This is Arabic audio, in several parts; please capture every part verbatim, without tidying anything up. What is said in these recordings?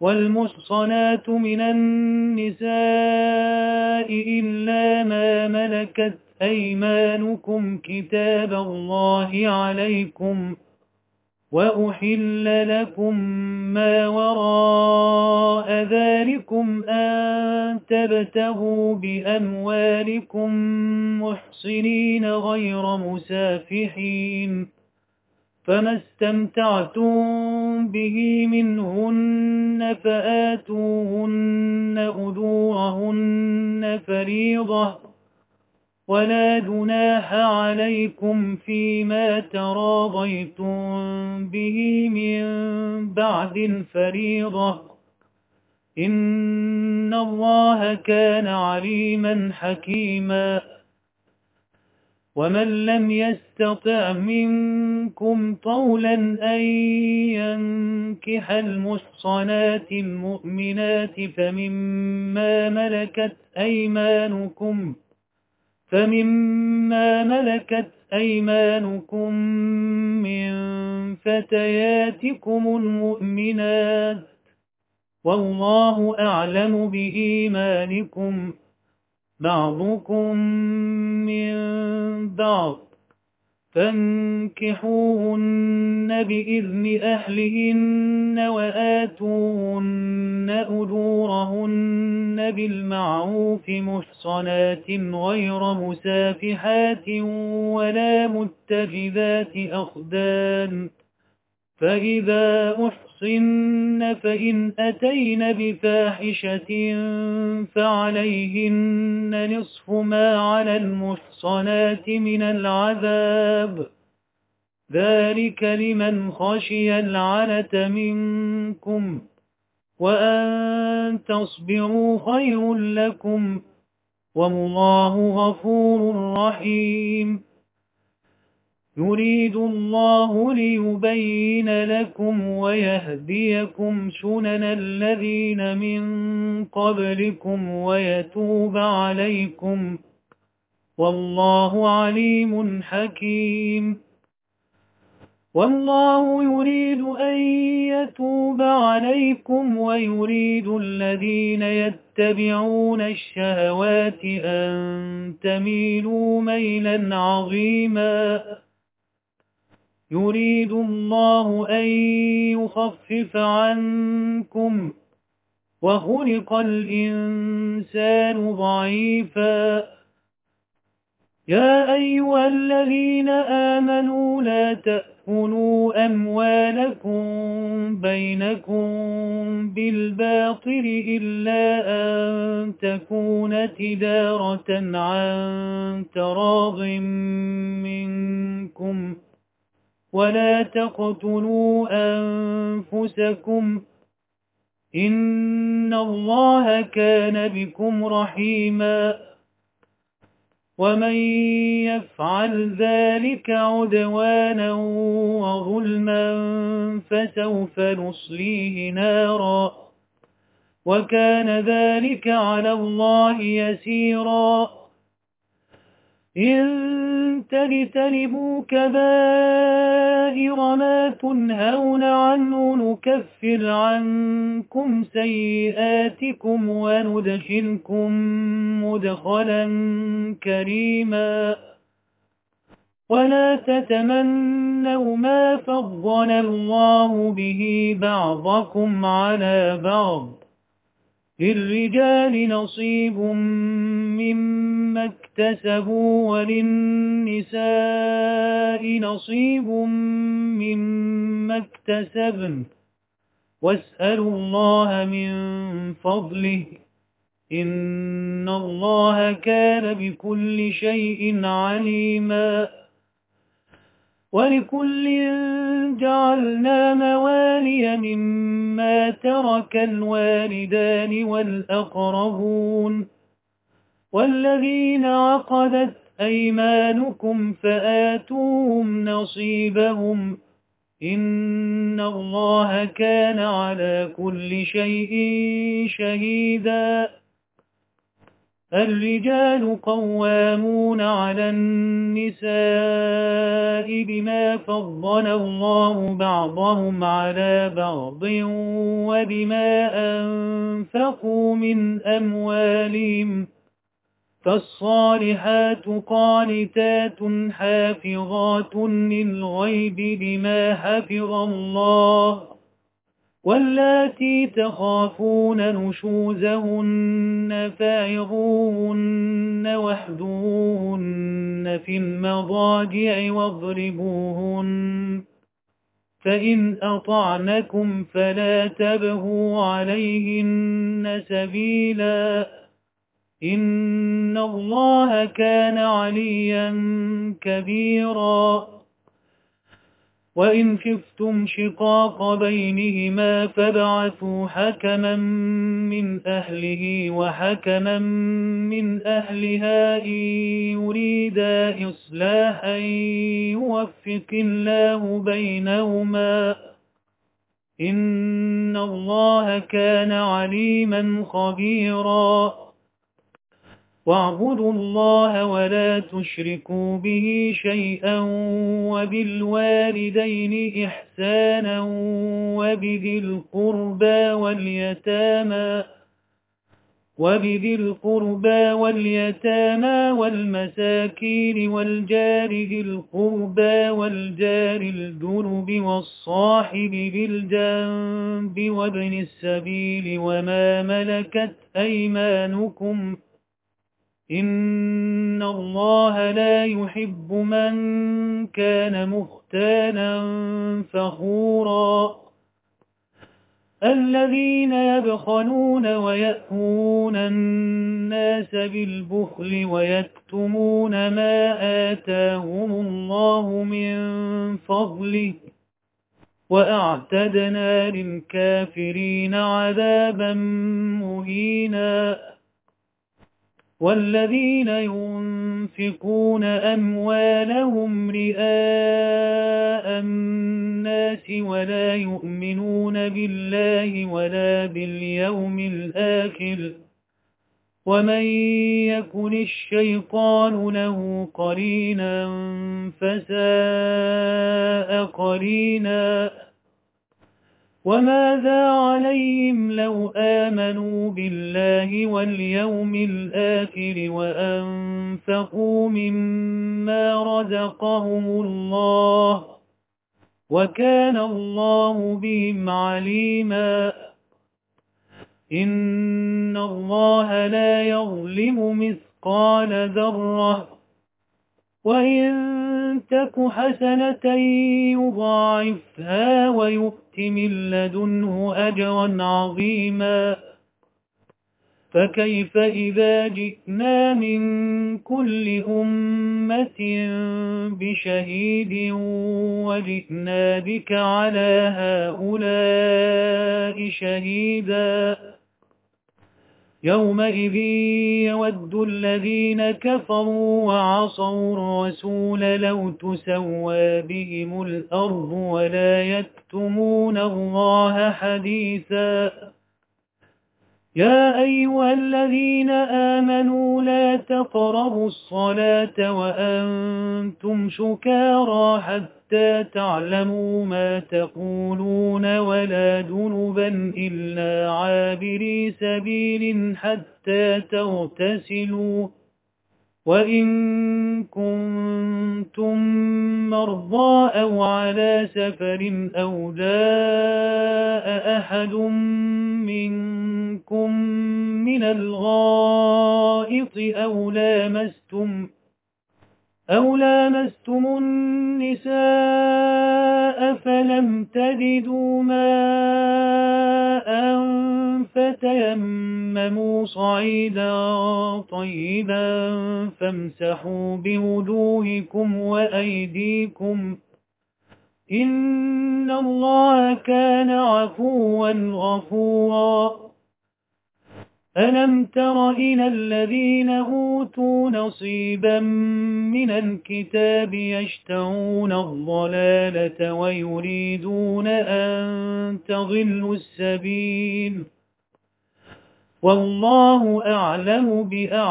والمحصنات من النساء إلا ما ملكت أيمانكم كتاب الله عليكم، وأحل لكم ما وراء ذلكم أن تبتغوا بأموالكم محصنين غير مسافحين، فما استمتعتم به منهن فآتوهن أجورهن فريضة، ولا جناح عليكم فيما تراضيتم به من بعد الفريضة، إن الله كان عليما حكيما. ومن لم يستطع منكم طولا أن ينكح المحصنات المؤمنات فمما ملكت أيمانكم فمما ملكت أيمانكم من فتياتكم المؤمنات، والله أعلم بإيمانكم، بعضكم من بعض، فانكحوهن بإذن أهلهن وآتوهن أجورهن بالمعروف محصنات غير مسافحات ولا متخذات أخدان، فإذا أحصن فإن أتين بفاحشة فعليهن نصف ما على المحصنات من العذاب، ذلك لمن خشي العنة منكم، وأن تصبروا خير لكم، والله غفور رحيم. يريد الله ليبين لكم ويهديكم سنن الذين من قبلكم ويتوب عليكم، والله عليم حكيم. والله يريد أن يتوب عليكم ويريد الذين يتبعون الشهوات أن تميلوا ميلا عظيما. يريد الله أن يخفف عنكم، وخلق الإنسان ضعيفا. يا أيها الذين آمنوا لا تأكلوا أموالكم بينكم بالباطل إلا أن تكون تجارة عن تراض منكم، ولا تقتلوا أنفسكم، إن الله كان بكم رحيما. ومن يفعل ذلك عدوانا وظلما فسوف نصليه نارا، وكان ذلك على الله يسيرا. إن تجتنبوا كبائر ما تنهون عنه نكفر عنكم سيئاتكم وندخلكم مدخلا كريما. ولا تتمنوا ما فضل الله به بعضكم على بعض، للرجال نصيب مما اكتسبوا وللنساء نصيب مما اكتسبن، واسألوا الله من فضله، إن الله كان بكل شيء عليما. ولكل جعلنا موالي مما ترك الوالدان والأقربون والذين عقدت أيمانكم فآتوهم نصيبهم، إن الله كان على كل شيء شهيدا. الرجال قوامون على النساء بما فضل الله بعضهم على بعض وبما أنفقوا من أموالهم، فالصالحات قانتات حافظات للغيب بما حفظ الله، واللاتي تخافون نشوزهن فعظوهن واهجروهن في المضاجع واضربوهن، فإن أطعنكم فلا تبغوا عليهن سبيلا، إن الله كان عليا كبيرا. وإن خفتم شقاق بينهما فابعثوا حكما من أهله وحكما من أهلها إن يريدا إصلاحا يوفق الله بينهما، إن الله كان عليما خبيرا. واعبدوا الله ولا تشركوا به شيئا وبالوالدين إحسانا وبذي القربى واليتامى وبذي القربى واليتامى والمساكين والجار ذي القربى والجار الجنب والصاحب بالجنب وابن السبيل وما ملكت أيمانكم، إن الله لا يحب من كان مختالا فخورا. الذين يبخلون ويأمرون الناس بالبخل ويكتمون ما آتاهم الله من فضله، وأعتدنا للكافرين عذابا مهينا. والذين ينفقون أموالهم رئاء الناس ولا يؤمنون بالله ولا باليوم الآخر، ومن يكن الشيطان له قرينا فساء قرينا. وماذا عليهم لو آمنوا بالله واليوم الآخر وأنفقوا مما رزقهم الله، وكان الله بهم عليما. إن الله لا يظلم مثقال ذرة، وإن تك حسنة يضاعفها ويؤت من لدنه أجرا عظيما. فكيف إذا جئنا من كل أمة بشهيد وجئنا بك على هؤلاء شهيدا، يومئذ يود الذين كفروا وعصوا الرسول لو تسوى بهم الأرض ولا يكتمون الله حديثا. يا أيها الذين آمنوا لا تقربوا الصلاة وأنتم سكارى حتى تعلموا ما تقولون ولا جنبا إلا عابري سبيل حتى تغتسلوا، وإن كنتم مرضى أو على سفر أو جاء أحد منكم من الغائط أو لامستم أو لامستم النساء فلم تجدوا ماء فتيمموا صعيدا طيبا فامسحوا بوجوهكم وأيديكم، إن الله كان عفوا غفورا. ألم تر إلى الذين أوتوا نصيبا من الكتاب يشترون الضلالة ويريدون أن تضلوا السبيل، والله أعلم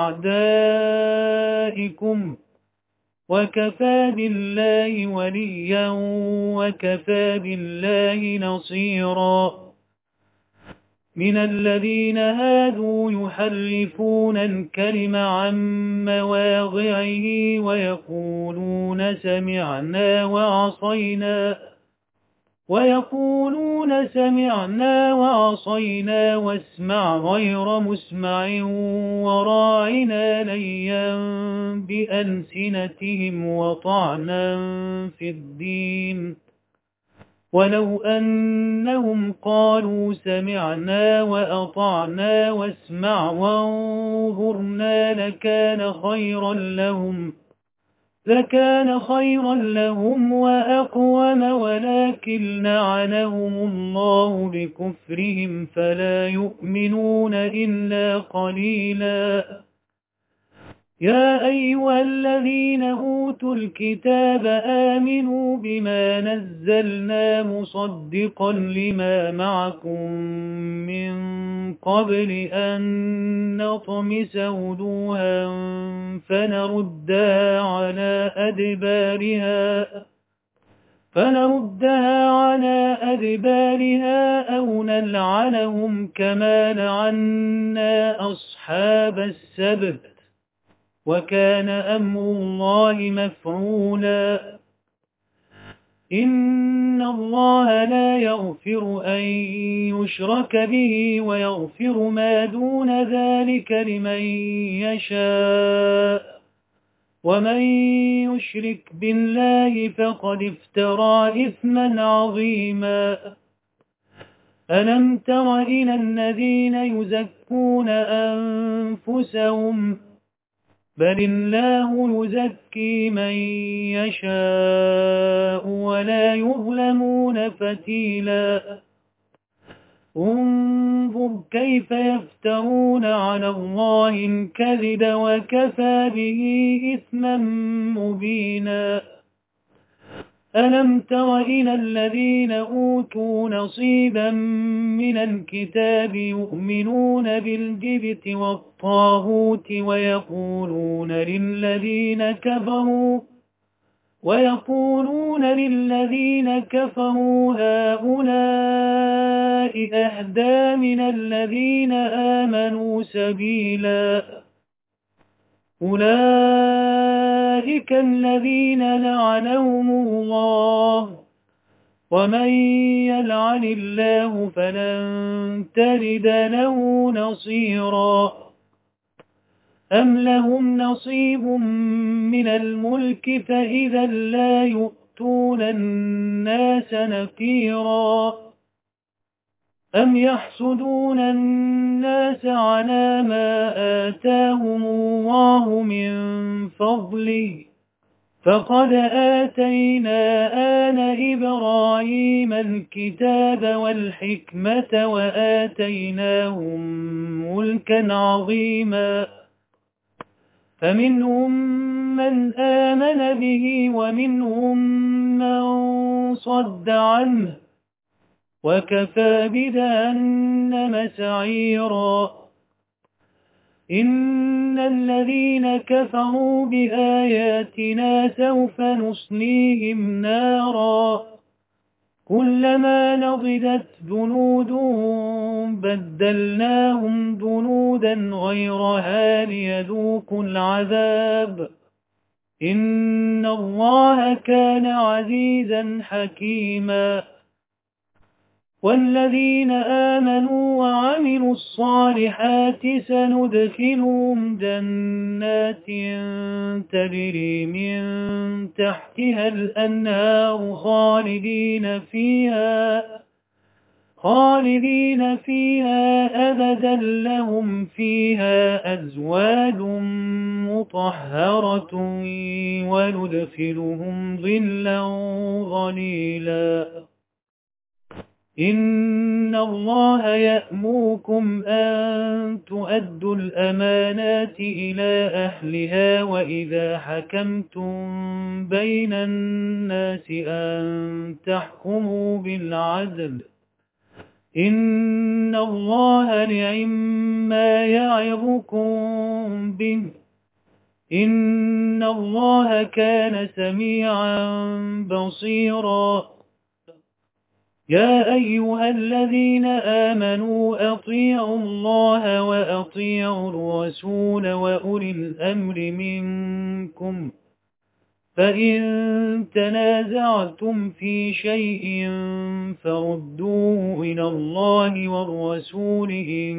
بأعدائكم وكفى بالله وليا وكفى بالله نصيرا من الذين هادوا يحرفون الكلم عن مواضعه ويقولون سمعنا وعصينا ويقولون سمعنا وعصينا واسمع غير مسمع وراعنا ليا بألسنتهم وطعنا في الدين ولو أنهم قالوا سمعنا وأطعنا واسمع وانظرنا لكان خيرا لهم لكان خيرا لهم وأقوم ولكن لعنهم الله بكفرهم فلا يؤمنون إلا قليلا يا أيها الذين أوتوا الكتاب آمنوا بما نزلنا مصدقا لما معكم من قبل أن نطمس وجوها فنردها على أدبارها فنردها على أدبارها أو نلعنهم كما لعنا أصحاب السبت وكان أمر الله مفعولا إن الله لا يغفر أن يشرك به ويغفر ما دون ذلك لمن يشاء ومن يشرك بالله فقد افترى إثما عظيما ألم تر إلى الذين يزكون أنفسهم بل الله يزكي من يشاء ولا يظلمون فتيلا انظر كيف يفترون على الله الكذب وكفى به إثما مبينا ألم تر إلى الذين أوتوا نصيبا من الكتاب يؤمنون بالجبت والطاغوت ويقولون للذين كفروا ويقولون للذين كفروا هؤلاء أهدى من الذين آمنوا سبيلا أولئك الذين لعنهم الله ومن يلعن الله فلن تجد له نصيرا أم لهم نصيب من الملك فإذا لا يؤتون الناس نكيرا أم يحسدون الناس على ما آتاهم الله من فضله فقد آتينا آل إبراهيم الكتاب والحكمة وآتيناهم ملكا عظيما فمنهم من آمن به ومنهم من صد عنه وكفى بجهنم سعيرا إن الذين كفروا بآياتنا سوف نصليهم نارا كلما نضجت جنودهم بدلناهم جنودا غيرها ليذوقوا العذاب إن الله كان عزيزا حكيما والذين آمنوا وعملوا الصالحات سندخلهم جنات تجري من تحتها الأنهار خالدين فيها خالدين فيها أبدا لهم فيها أزواج مطهرة وندخلهم ظلا ظليلا إن الله يأمركم أن تؤدوا الأمانات إلى أهلها وإذا حكمتم بين الناس أن تحكموا بالعدل إن إن الله نعما يعظكم به إن الله كان سميعا بصيرا يا أيها الذين آمنوا أطيعوا الله وأطيعوا الرسول وأولي الأمر منكم فإن تنازعتم في شيء فردوه إلى الله والرسول إن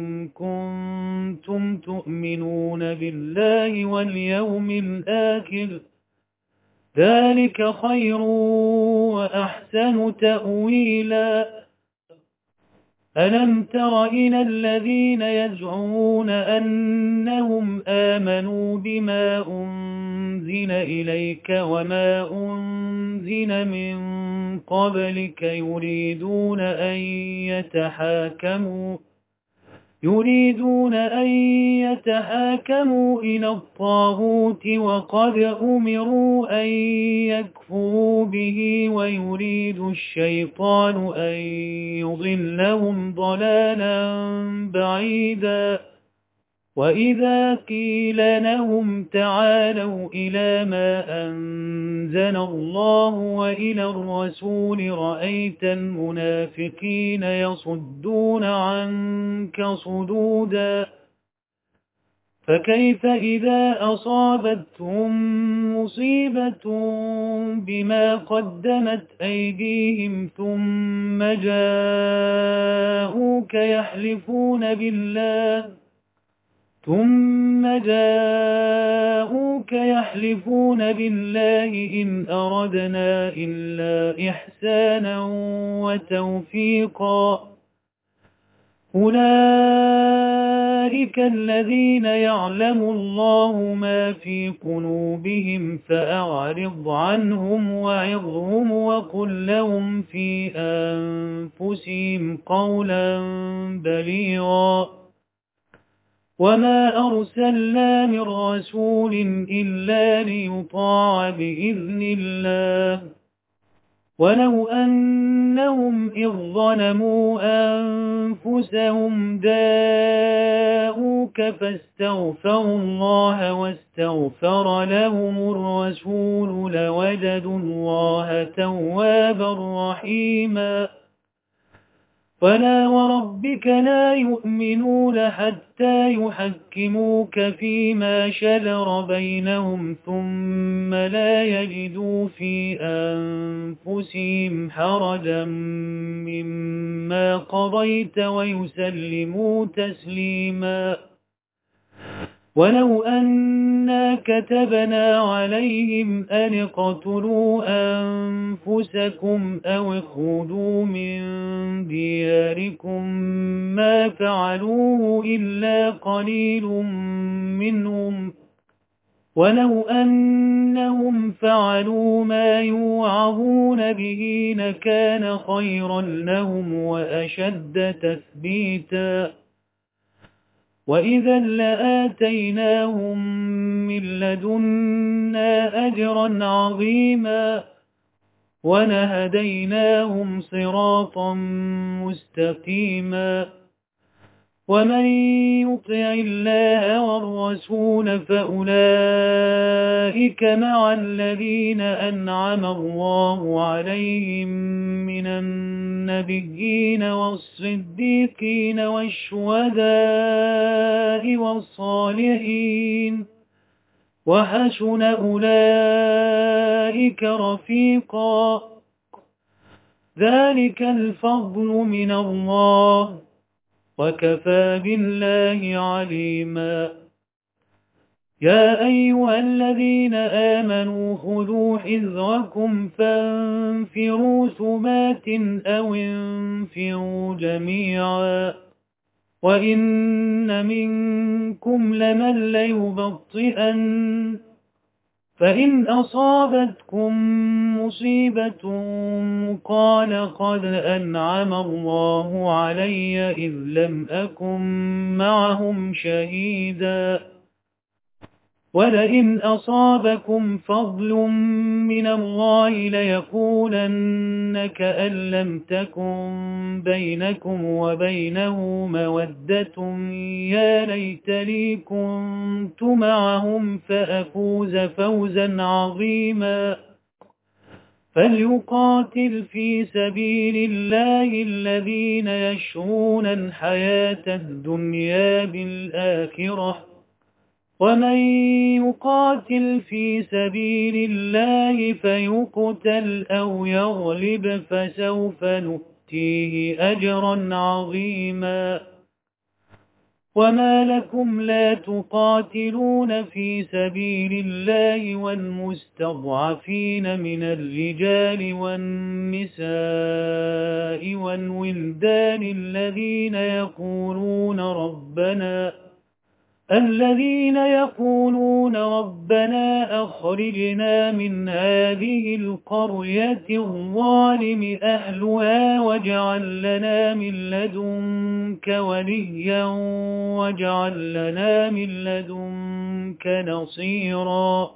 كنتم تؤمنون بالله واليوم الآخر ذلك خير وأحسن تأويلا ألم تر إلى الذين يزعمون أنهم آمنوا بما أنزل إليك وما أنزل من قبلك يريدون أن يتحاكموا يريدون أن يتحاكموا إلى الطاغوت وقد أمروا أن يكفروا به ويريد الشيطان أن يضلهم ضلالا بعيدا وإذا قيل لهم تعالوا إلى ما أنزل الله وإلى الرسول رأيت المنافقين يصدون عنك صدودا فكيف إذا أصابتهم مصيبة بما قدمت أيديهم ثم جاءوك يحلفون بالله ثم جاءوك يحلفون بالله إن أردنا إلا إحسانا وتوفيقا أولئك الذين يعلم الله ما في قلوبهم فأعرض عنهم وعظهم وقل لهم في أنفسهم قولا بليغا وما أرسلنا من رسول إلا ليطاع بإذن الله ولو أنهم إذ ظلموا أنفسهم جاءوك فاستغفروا الله واستغفر لهم الرسول لوجدوا الله توابا رحيما فلا وربك لا يؤمنون حتى يحكموك فيما شجر بينهم ثم لا يجدوا في أنفسهم حرجا مما قضيت ويسلموا تسليما ولو أنا كتبنا عليهم أن اقتلوا أنفسكم أو اخرجوا من دياركم ما فعلوه إلا قليل منهم ولو أنهم فعلوا ما يوعظون به لكان خيرا لهم وأشد تثبيتا وإذا لآتيناهم من لدنا أجرا عظيما ولهديناهم صراطا مستقيما ومن يطع الله والرسول فأولئك مع الذين أنعم الله عليهم من النبيين والصديقين والشهداء والصالحين وحسن أولئك رفيقا ذلك الفضل من الله وكفى بالله عليما يا أيها الذين آمنوا خذوا حذركم فانفروا ثبات أو انفروا جميعا وإن منكم لمن ليبطئن فإن أصابتكم مصيبة قال قد أنعم الله علي إذ لم أكن معهم شهيدا ولئن أصابكم فضل من الله ليقولن كأن لم تكن بينكم وبينه مودة يا ليتني كنت معهم فأفوز فوزا عظيما فليقاتل في سبيل الله الذين يشرون الحياة الدنيا بالآخرة ومن يقاتل في سبيل الله فيقتل أو يغلب فسوف نؤتيه أجرا عظيما وما لكم لا تقاتلون في سبيل الله والمستضعفين من الرجال والنساء والولدان الذين يقولون ربنا الذين يقولون ربنا أخرجنا من هذه القرية الظالم أهلها واجعل لنا من لدنك وليا واجعل لنا من لدنك نصيرا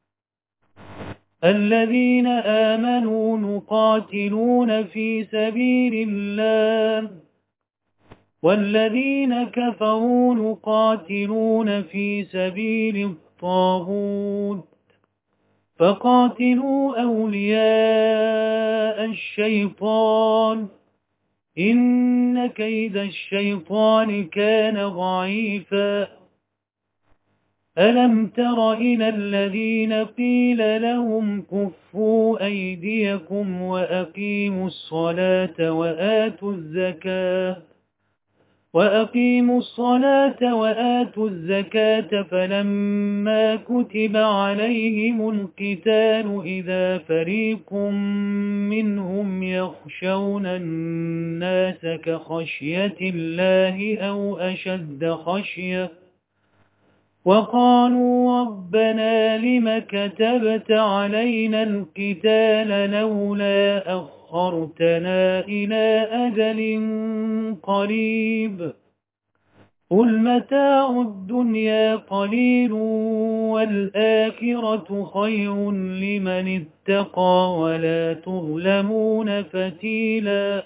الذين آمنوا نقاتلون في سبيل الله والذين كفروا نقاتلون في سبيل الطاغوت فقاتلوا أولياء الشيطان إن كيد الشيطان كان ضعيفا ألم تر إلى الذين قيل لهم كفوا أيديكم وأقيموا الصلاة وآتوا الزكاة وأقيموا الصلاة وآتوا الزكاة فلما كتب عليهم القتال إذا فريق منهم يخشون الناس كخشية الله أو أشد خشية وقالوا ربنا لم كتبت علينا القتال لولا أخرتنا إلى أجل قريب قل متاع الدنيا قليل والآخرة خير لمن اتقى ولا تظلمون فتيلا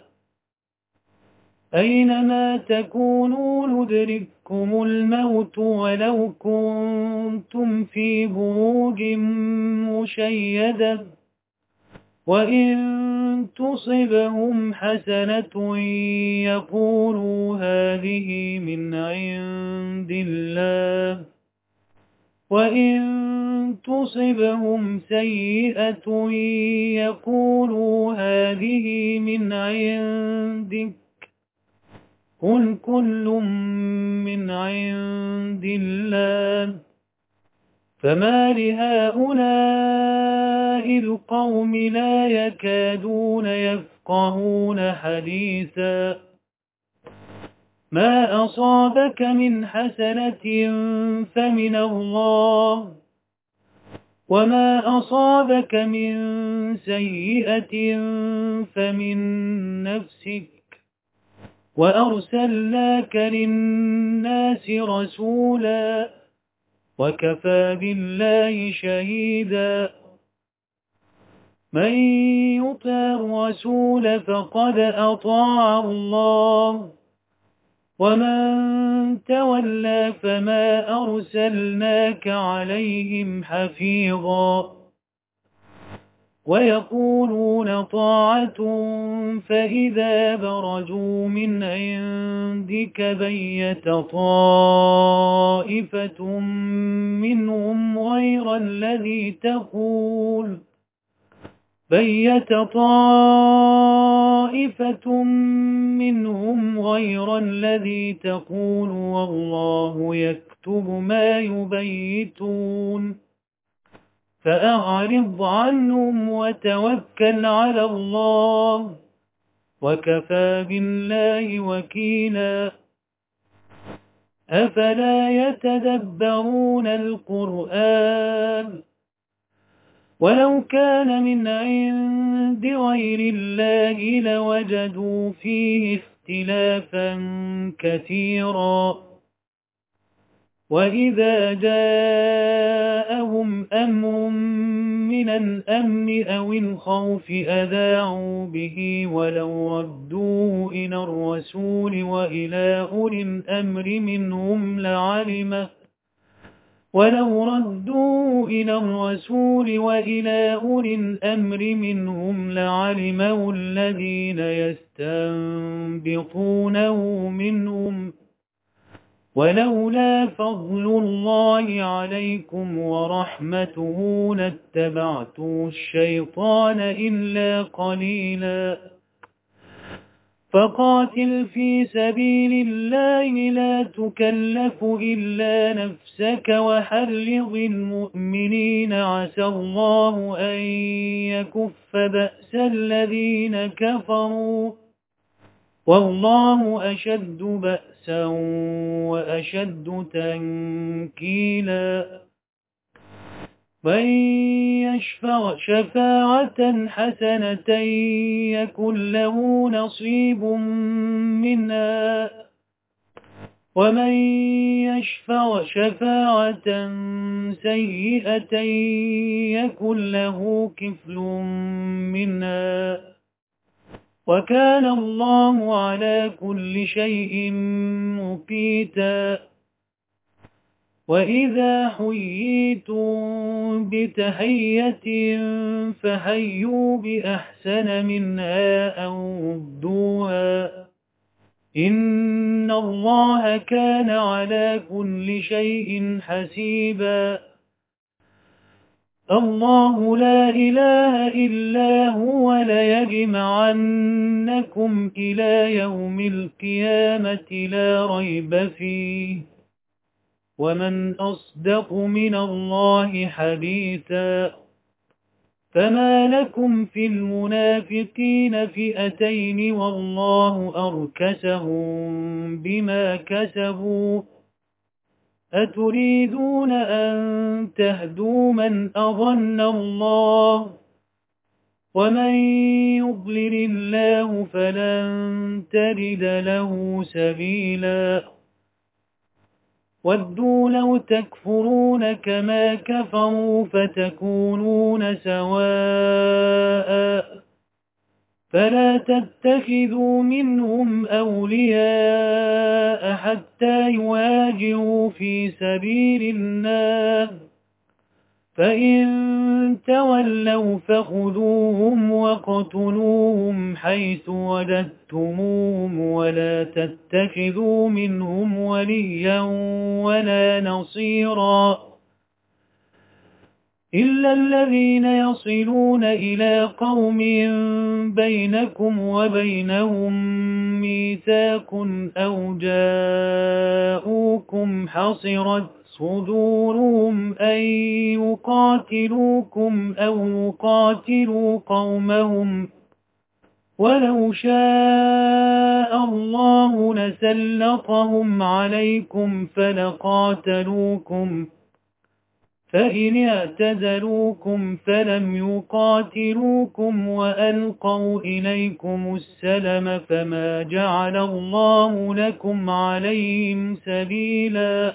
أينما تكونوا يدرككم الموت ولو كنتم في بروج مشيدة وإن تصبهم حسنة يقولوا هذه من عند الله وإن تصبهم سيئة يقولوا هذه من عندك قل كل من عند الله فما لهؤلاء القوم لا يكادون يفقهون حديثا ما أصابك من حسنة فمن الله وما أصابك من سيئة فمن نفسك وأرسلناك للناس رسولا وكفى بالله شهيدا من يطع الرسول فقد أطاع الله ومن تولى فما أرسلناك عليهم حفيظا ويقولون طاعة فإذا برزوا من عندك بيت طائفة منهم غير الذي تقول بيت طائفة منهم غير الذي تقول والله يكتب ما يبيتون فأعرض عنهم وتوكل على الله وكفى بالله وكيلا أفلا يتدبرون القرآن ولو كان من عند غير الله لوجدوا فيه اختلافا كثيرا وإذا جاءهم أمر من الأمن أو الخوف أذاعوا به ولو ردوه إلى الرسول وإلى أولي الأمر منهم لعلمه ولو ردوا إلى الرسول وإلى أولي الأمر منهم لعلمه الذين يستنبطونه منهم ولولا فضل الله عليكم ورحمته لاتبعتم الشيطان إلا قليلا فقاتل في سبيل الله لا تكلف إلا نفسك وحرض المؤمنين عسى الله أن يكف بأس الذين كفروا والله أشد بأسا وأشد تنكيلا من يشفع شفاعة حسنة يكن له نصيب منها ومن يشفع شفاعة سيئة يكن له كفل منها وكان الله على كل شيء مقيتا وإذا حييتم بتحية فحيوا بأحسن منها أو ردوها إن الله كان على كل شيء حسيبا الله لا إله إلا هو ليجمعنكم إلى يوم القيامة لا ريب فيه ومن أصدق من الله حديثا فما لكم في المنافقين فئتين والله أركسهم بما كسبوا أتريدون أن تهدوا من أضل الله ومن يضلل الله فلن تجد له سبيلا ودوا لو تكفرون كما كفروا فتكونون سواء فلا تتخذوا منهم أولياء حتى يواجهوا في سبيل الله فإن تولوا فخذوهم وقتلوهم حيث وجدتموهم ولا تتخذوا منهم وليا ولا نصيرا إلا الذين يصلون إلى قوم بينكم وبينهم ميثاق أو جاءوكم حصرت صدورهم أن يقاتلوكم أو يقاتلوا قومهم ولو شاء الله لسلطهم عليكم فلقاتلوكم فإن اعتزلوكم فلم يقاتلوكم وألقوا إليكم السلم فما جعل الله لكم عليهم سبيلا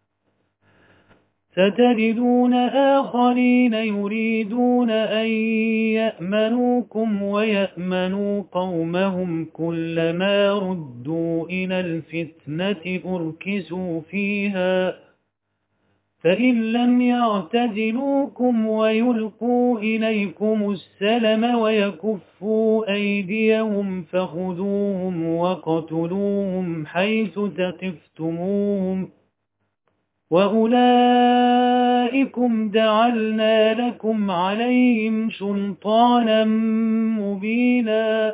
ستجدون آخرين يريدون أن يأمنوكم ويأمنوا قومهم كلما ردوا إلى الفتنة أركسوا فيها فإن لم يعتزلوكم ويلقوا إليكم السلم ويكفوا أيديهم فخذوهم وقتلوهم حيث ثقفتموهم وأولئكم جعلنا لكم عليهم سلطانا مبينا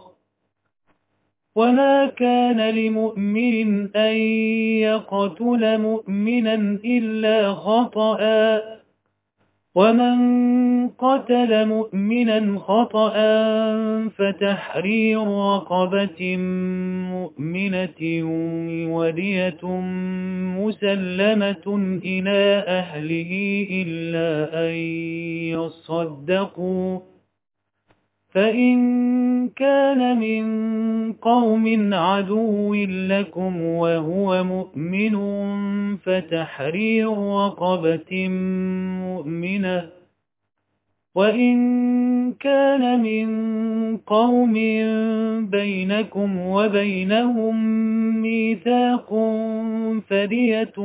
وما كان لمؤمن أن يقتل مؤمنا إلا خطأ ومن قتل مؤمنا خطأ فتحرير رقبة مؤمنة ودية مسلمة إلى أهله إلا أن يصدقوا فإن كان من قوم عدو لكم وهو مؤمن فتحرير رقبة مؤمنة، وإن كان من قوم بينكم وبينهم ميثاق فدية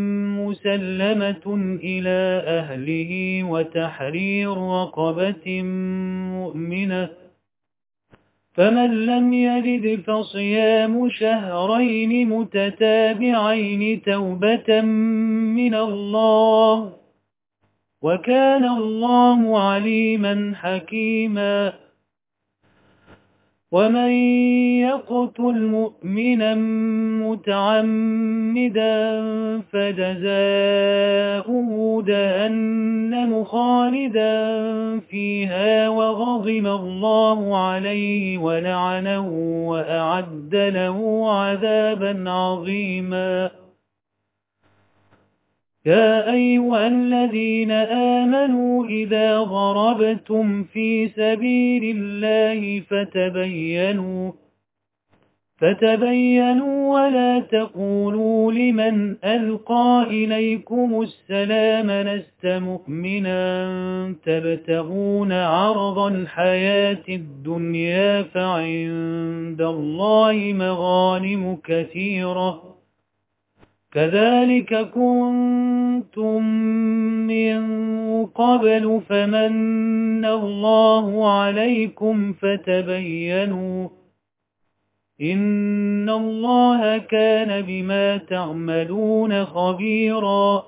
مسلمة إلى أهله وتحرير رقبة مؤمنة، فمن لم يجد فصيام شهرين متتابعين توبة من الله، وكان الله عليما حكيما. ومن يقتل مؤمنا متعمدا فجزاؤه جهنم خالدا فيها وغضب الله عليه ولعنه وأعد له عذابا عظيما. يا أيها الذين آمنوا إذا ضربتم في سبيل الله فتبينوا فتبينوا ولا تقولوا لمن ألقى إليكم السلام لست مؤمنا تبتغون عرض الحياة الدنيا فعند الله مغانم كثيرة كذلك كنتم من قبل فمن الله عليكم فتبينوا إن الله كان بما تعملون خبيرا.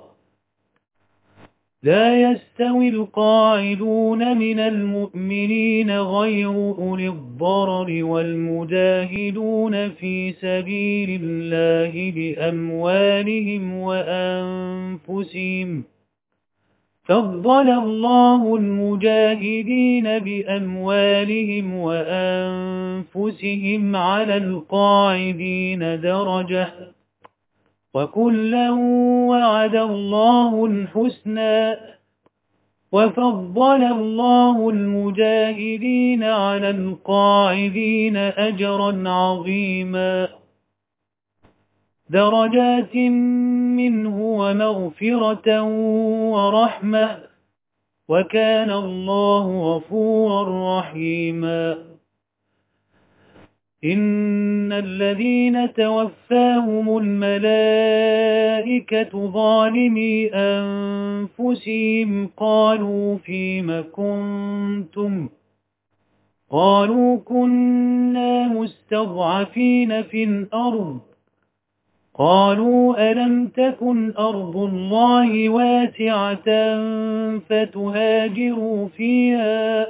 لا يستوي القاعدون من المؤمنين غير أولي الضرر والمجاهدون في سبيل الله بأموالهم وأنفسهم، فضل الله المجاهدين بأموالهم وأنفسهم على القاعدين درجة، وكلا وعد الله الحسنى، وفضل الله المجاهدين على القاعدين أجرا عظيما، درجات منه ومغفرة ورحمة، وكان الله غفورا رحيما. إن الذين توفاهم الملائكة ظالمي أنفسهم قالوا فيم كنتم قالوا كنا مستضعفين في الأرض قالوا ألم تكن أرض الله واسعة فتهاجروا فيها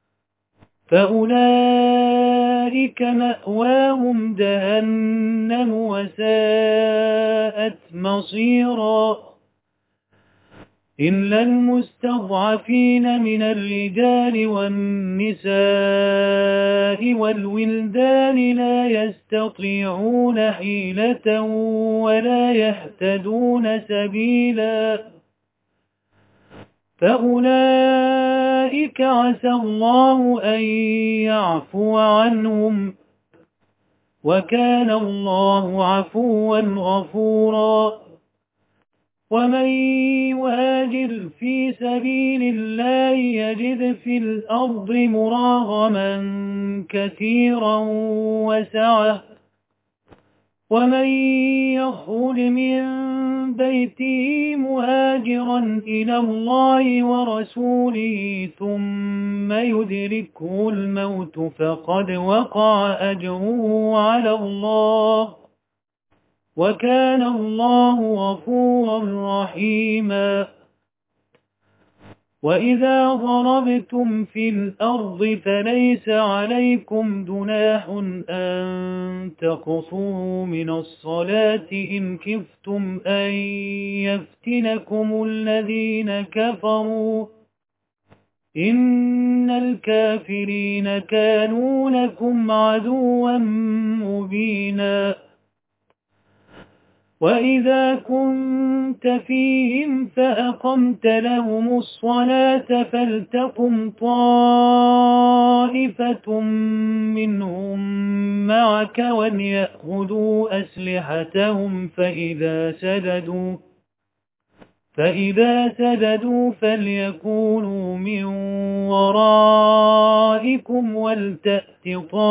فأولئك مأواهم جهنم وساءت مصيرا. إلا المستضعفين من الرجال والنساء والولدان لا يستطيعون حيلة ولا يهتدون سبيلا فأولئك عسى الله أن يعفو عنهم، وكان الله عفوا غفورا. ومن يهاجر في سبيل الله يجد في الأرض مراغما كثيرا وسعة، ومن يخرج من بيته مهاجرا إلى الله ورسوله ثم يدركه الموت فقد وقع أجره على الله، وكان الله غفورا رحيما. وإذا ضربتم في الأرض فليس عليكم جناح أن تقصروا من الصلاة إن خفتم أن يفتنكم الذين كفروا إن الكافرين كانوا لكم عدوا مبينا. وإذا كنت فيهم فأقمت لهم الصلاة فلتقم طائفة منهم معك وليأخذوا أسلحتهم فإذا سجدوا فإذا سجدوا فليكونوا من ورائكم ولتأت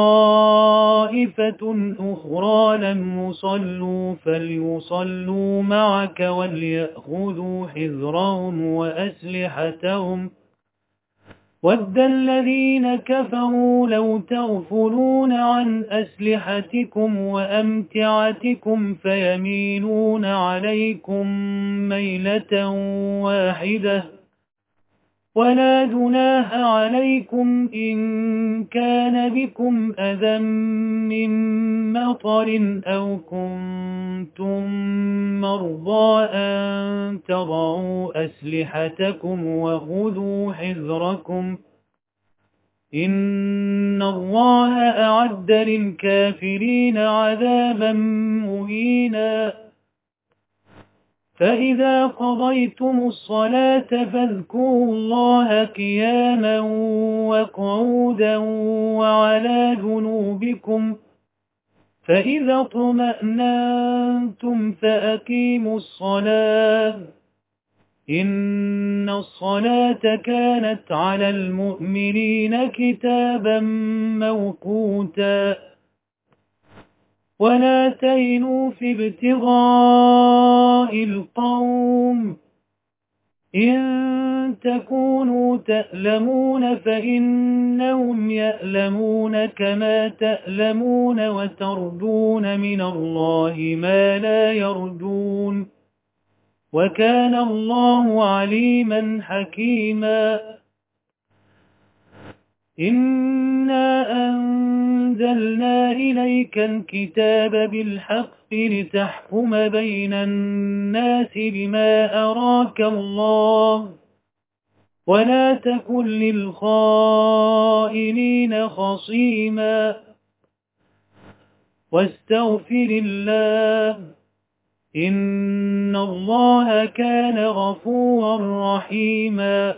طائفة أخرى لم يصلوا فليصلوا معك وليأخذوا حذرهم وأسلحتهم ود الذين كفروا لو تغفلون عن أسلحتكم وأمتعتكم فيميلون عليكم ميلة واحدة ولا جناح عليكم إن كان بكم أذى من مطر أو كنتم مرضى أن تضعوا أسلحتكم وخذوا حذركم إن الله أعد للكافرين عذابا مهينا فإذا قضيتم الصلاة فاذكروا الله قياما وقعودا وعلى جنوبكم فإذا اطمأننتم فأقيموا الصلاة إن الصلاة كانت على المؤمنين كتابا موقوتا ولا تهنوا في ابتغاء القوم إن تكونوا تألمون فإنهم يألمون كما تألمون وترجون من الله ما لا يرجون وكان الله عليما حكيما إنا أنزلنا إليك الكتاب بالحق لتحكم بين الناس بما أراك الله ولا تكن للخائنين خصيما واستغفر الله إن الله كان غفورا رحيما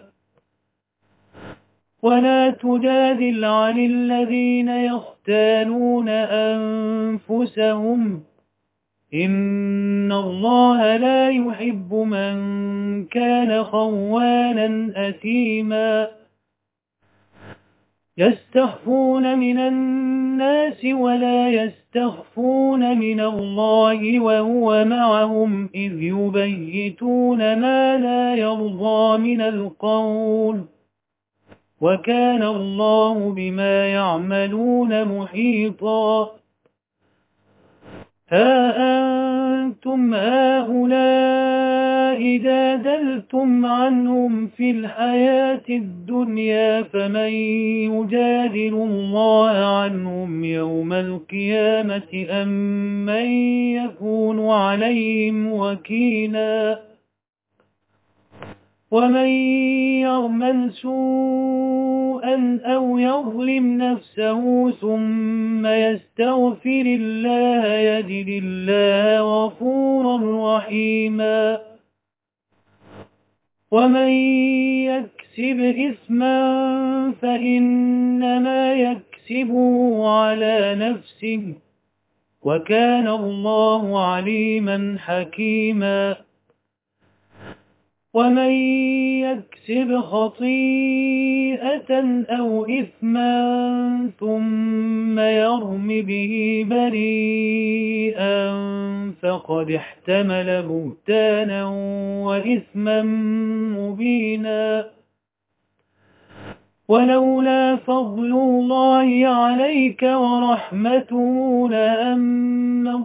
ولا تجادل عن الذين يختانون أنفسهم إن الله لا يحب من كان خوانا أثيما يستخفون من الناس ولا يستخفون من الله وهو معهم إذ يبيتون ما لا يرضى من القول وكان الله بما يعملون محيطا ها أنتم هؤلاء جادلتم عنهم في الحياة الدنيا فمن يجادل الله عنهم يوم القيامة أم من يكون عليهم وكيلا ومن يعمل سوءا أو يظلم نفسه ثم يستغفر الله يجد الله غفورا رحيما ومن يكسب إثما فإنما يكسبه على نفسه وكان الله عليما حكيما ومن يكسب خطيئة أو إثما ثم يرم به بريئا فقد احتمل بهتانا وإثما مبينا ولولا فضل الله عليك ورحمته لهم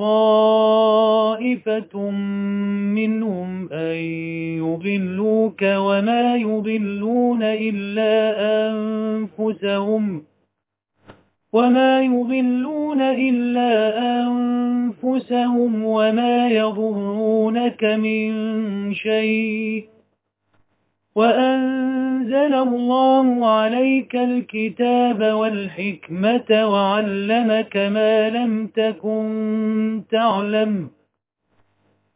طائفة منهم أن يضلوك وما يضلون إلا أنفسهم وما يضلون إلا أنفسهم وما يضرونك من شيء وأنزل الله عليك الكتاب والحكمة وعلمك ما لم تكن تعلم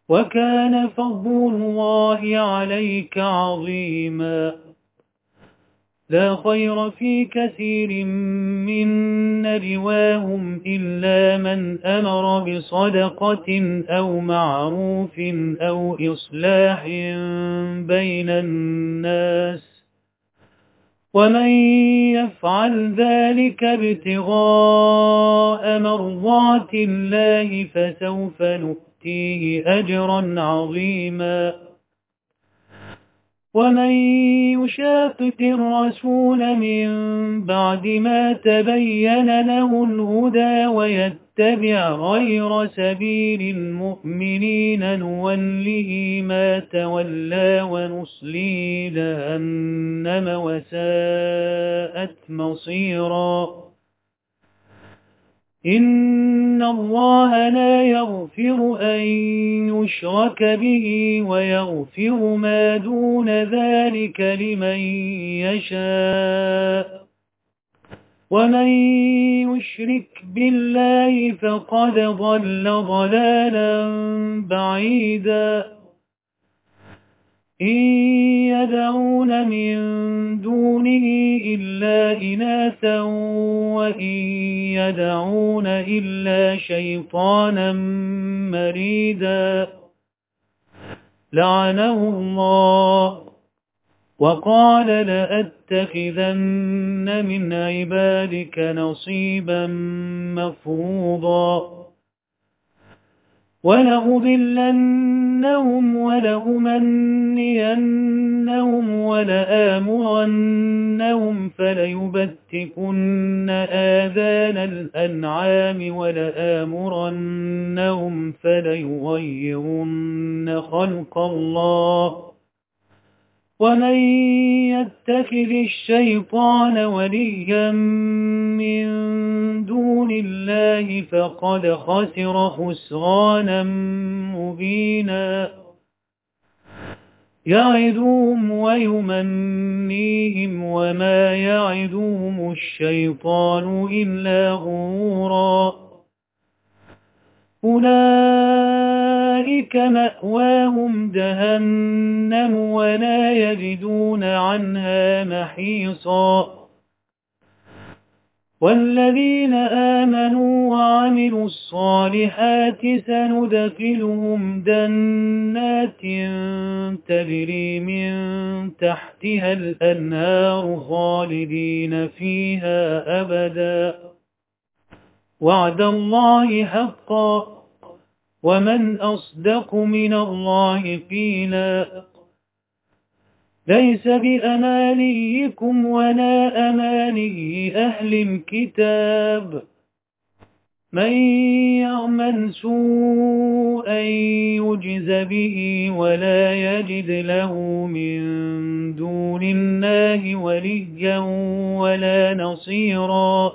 وكان فضل الله عليك عظيما. لا خير في كثير من نجواهم إلا من أمر بصدقة أو معروف أو إصلاح بين الناس، ومن يفعل ذلك ابتغاء مرضات الله فسوف نؤتيه أجرا عظيما. ومن يشاقق الرسول من بعد ما تبين له الهدى ويتبع غير سبيل المؤمنين نوله ما تولى ونصليه جهنم وساءت مصيرا. إن الله لا يغفر أن يشرك به ويغفر ما دون ذلك لمن يشاء، ومن يشرك بالله فقد ضل ضلالا بعيدا. إن يدعون من دونه إلا إناثا وإن يدعون إلا شيطانا مريدا لعنه الله وقال لأتخذن من عبادك نصيبا مفروضا ولأضلنهم ولأمنينهم ولآمرنهم فليبتكن آذان الأنعام ولآمرنهم فليغيرن خلق الله. ومن يتخذ الشيطان وليا من دون الله فقد خسر خسرانا مبينا. يعدهم ويمنيهم وما يعدهم الشيطان إلا غرورا. أولئك مأواهم جهنم ولا يجدون عنها محيصا. والذين آمنوا وعملوا الصالحات سندخلهم جنات تجري من تحتها الأنهار خالدين فيها أبدا وعد الله حقا ومن أصدق من الله قيلا. ليس بأمانيكم ولا أماني أهل الكتاب. من يعمل سوءا يجز به ولا يجد له من دون الله وليا ولا نصيرا.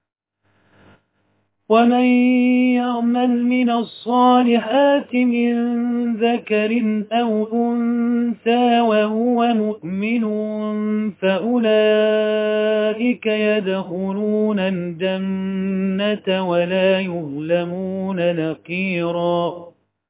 ومن يعمل من الصالحات من ذكر أو أنثى وهو مؤمن فأولئك يدخلون الجنة ولا يظلمون نقيرا.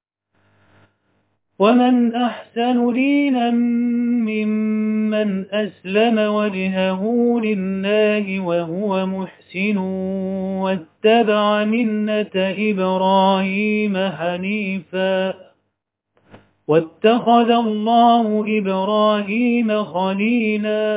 ومن أحسن دينا ممن أسلم وجهه لله وهو محسن واتبع ملة إبراهيم حنيفا واتخذ الله إبراهيم خليلا.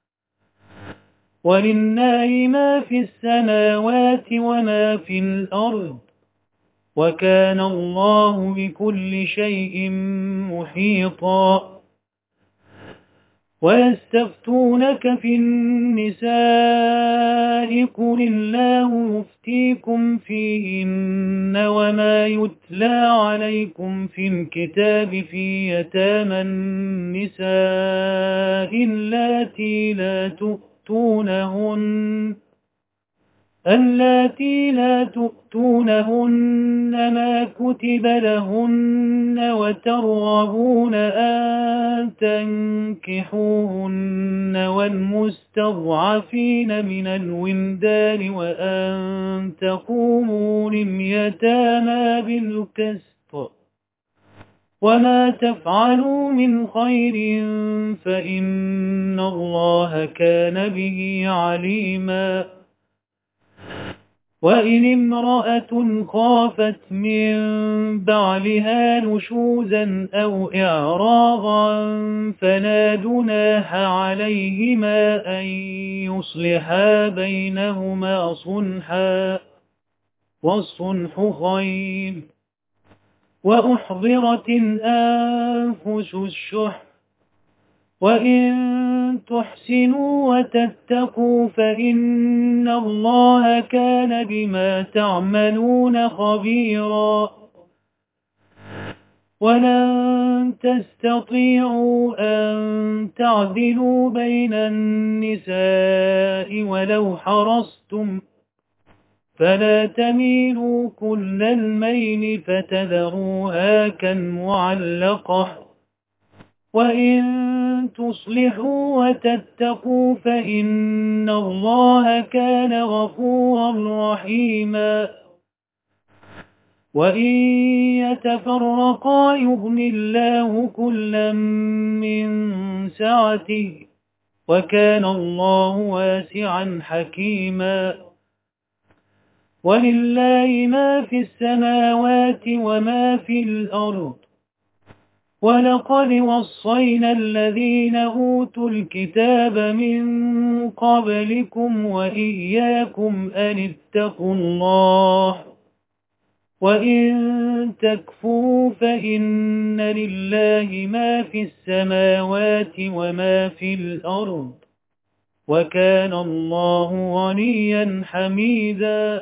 ولله ما في السماوات وما في الأرض وكان الله بكل شيء محيطا. ويستفتونك في النساء قل الله يفتيكم فيهن وما يتلى عليكم في الكتاب في يتامى النساء اللاتي لا تؤتونهن اللاتي لا تؤتونهن ما كتب لهن وترغبون أن تنكحوهن والمستضعفين من الولدان وأن تقوموا لليتامى بالقسط وما تفعلوا من خير فإن الله كان به عليما وإن امرأة خافت من بعلها نشوزا أو إعراضا فلا جناح عليهما أن يصلحا بينهما صلحا والصلح خير وأحضرت الأنفس الشح وإن تحسنوا وتتقوا فإن الله كان بما تعملون خبيرا ولن تستطيعوا أن تعدلوا بين النساء ولو حرصتم فلا تميلوا كل الميل فتذروها كالمعلقة وإن تصلحوا وتتقوا فإن الله كان غفورا رحيما وإن يتفرقا يغن الله كلا من سعته وكان الله واسعا حكيما ولله ما في السماوات وما في الأرض ولقد وصينا الذين أوتوا الكتاب من قبلكم وإياكم أن اتقوا الله وإن تكفروا فإن لله ما في السماوات وما في الأرض وكان الله غنيا حميدا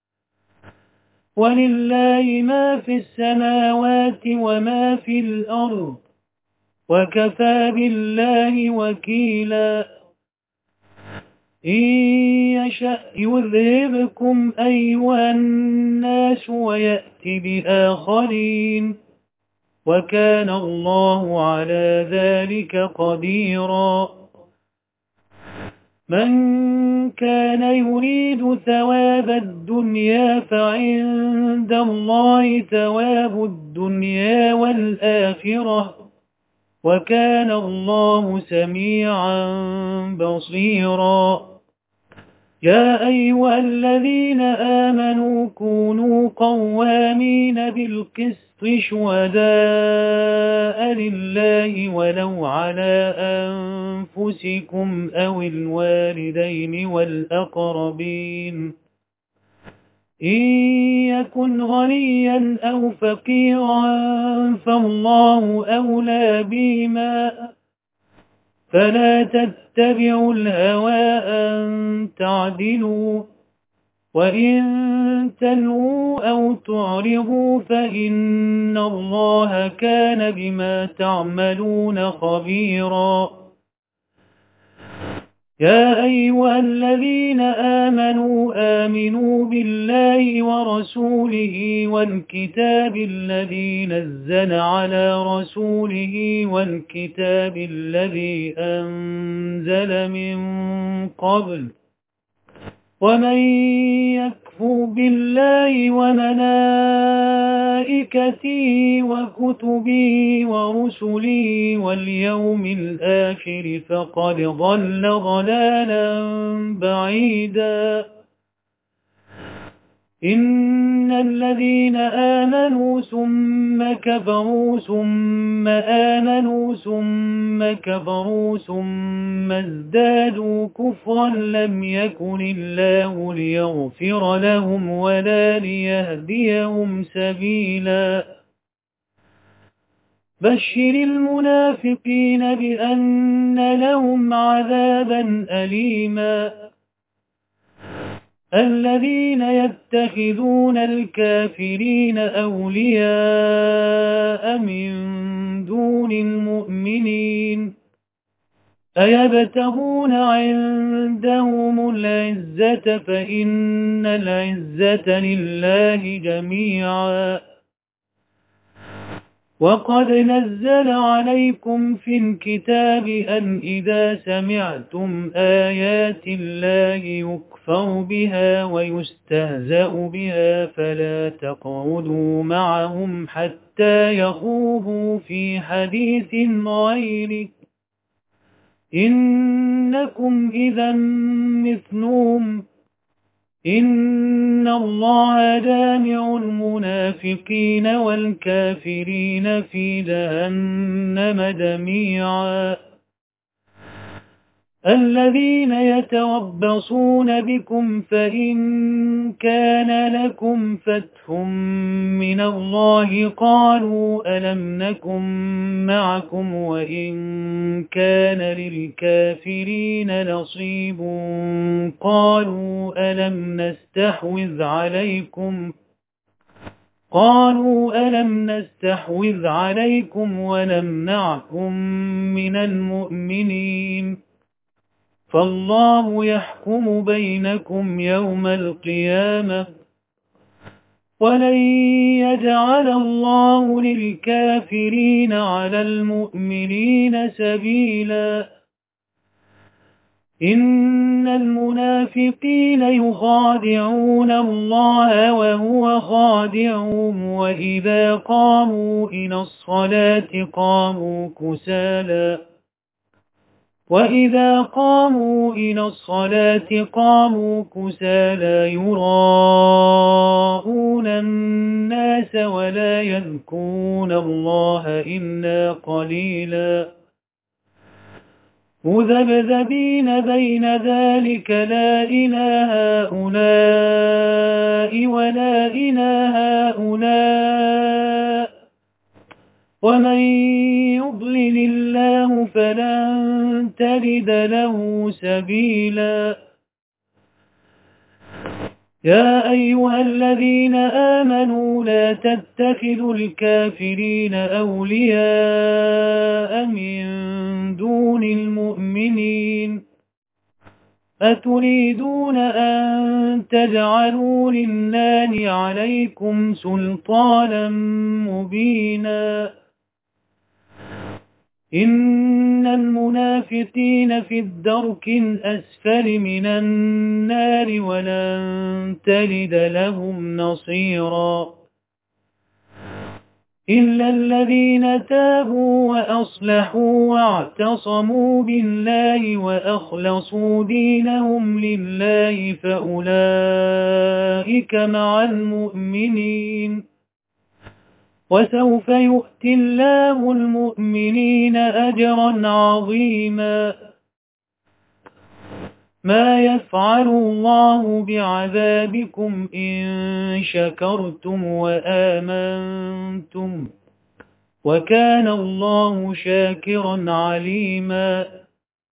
ولله ما في السماوات وما في الأرض وكفى بالله وكيلا إن يشأ يذهبكم أيها الناس ويأتي بآخرين وكان الله على ذلك قديرا من كان يريد ثواب الدنيا فعند الله ثواب الدنيا والآخرة وكان الله سميعا بصيرا يا أيها الذين آمنوا كونوا قوامين بالقسط شهداء لله ولو على أنفسكم أو الوالدين والأقربين إن يكن غنيا أو فقيرا فالله أولى بهما فلا تتبعوا الهوى أن تعدلوا وإن تلووا أو تعرضوا فإن الله كان بما تعملون خبيرا يا أيها الذين آمنوا آمنوا بالله ورسوله والكتاب الذي نزل على رسوله والكتاب الذي أنزل من قبل ومن يكفر بالله وملائكته وكتبه ورسله واليوم الآخر فقد ضل ضلالا بعيدا إن الذين آمنوا ثم كفروا ثم آمنوا ثم كفروا ثم ازدادوا كفرا لم يكن الله ليغفر لهم ولا ليهديهم سبيلا بشر المنافقين بأن لهم عذابا أليما الذين يتخذون الكافرين أولياء من دون المؤمنين أيبتغون عندهم العزة فإن العزة لله جميعا وقد نزل عليكم في الكتاب أن إذا سمعتم آيات الله يكفر بها ويستهزأ بها فلا تقعدوا معهم حتى يخوضوا في حديث غيره إنكم إذا مثلهم إن الله جامع المنافقين والكافرين في جهنم جميعا الذين يتربصون بكم فإن كان لكم فتح من الله قالوا ألم نكن معكم وإن كان للكافرين نصيب قالوا ألم نستحوذ عليكم قالوا ألم نستحوذ عليكم ونمنعكم من المؤمنين فالله يحكم بينكم يوم القيامة ولن يجعل الله للكافرين على المؤمنين سبيلا إن المنافقين يخادعون الله وهو خادعهم وإذا قاموا إلى الصلاة قاموا كسالى وإذا قاموا إلى الصلاة قاموا كسالى يراءون الناس ولا يذكرون الله إلا قليلا مذبذبين بين ذلك لا إله هؤلاء ولا إله هؤلاء ومن يضلل الله فلن تجد له سبيلا يا أيها الذين آمنوا لا تتخذوا الكافرين أولياء من دون المؤمنين أتريدون أن تجعلوا لله عليكم سلطانا مبينا إن المنافقين في الدرك الأسفل من النار ولن تجد لهم نصيرا إلا الذين تابوا وأصلحوا واعتصموا بالله وأخلصوا دينهم لله فأولئك مع المؤمنين وسوف يؤتي الله المؤمنين أجرا عظيما ما يفعل الله بعذابكم إن شكرتم وآمنتم وكان الله شاكرا عليما